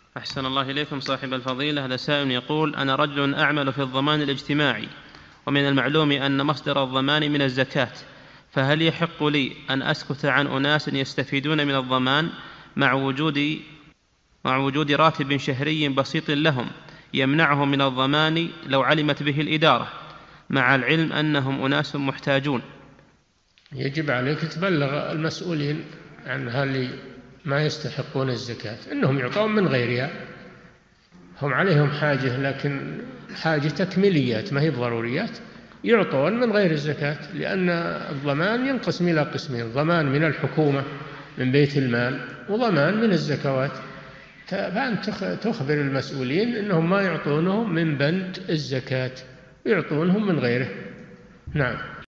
أحسن الله إليكم صاحب الفضيلة. هذا سائل يقول: أنا رجل أعمل في الضمان الاجتماعي، ومن المعلوم أن مصدر الضمان من الزكاة، فهل يحق لي أن أسكت عن أناس يستفيدون من الضمان مع وجود راتب شهري بسيط لهم يمنعهم من الضمان لو علمت به الإدارة، مع العلم أنهم أناس محتاجون؟ يجب عليك تبلغ المسؤولين عن هذه ما يستحقون الزكاة أنهم يعطون من غيرها. هم عليهم حاجة، لكن حاجة تكميليات ما هي بضروريات، يعطون من غير الزكاة، لأن الضمان ينقسم إلى قسمين: ضمان من الحكومة من بيت المال، وضمان من الزكوات. فأنت تخبر المسؤولين أنهم ما يعطونهم من بند الزكاة، يعطونهم من غيره. نعم.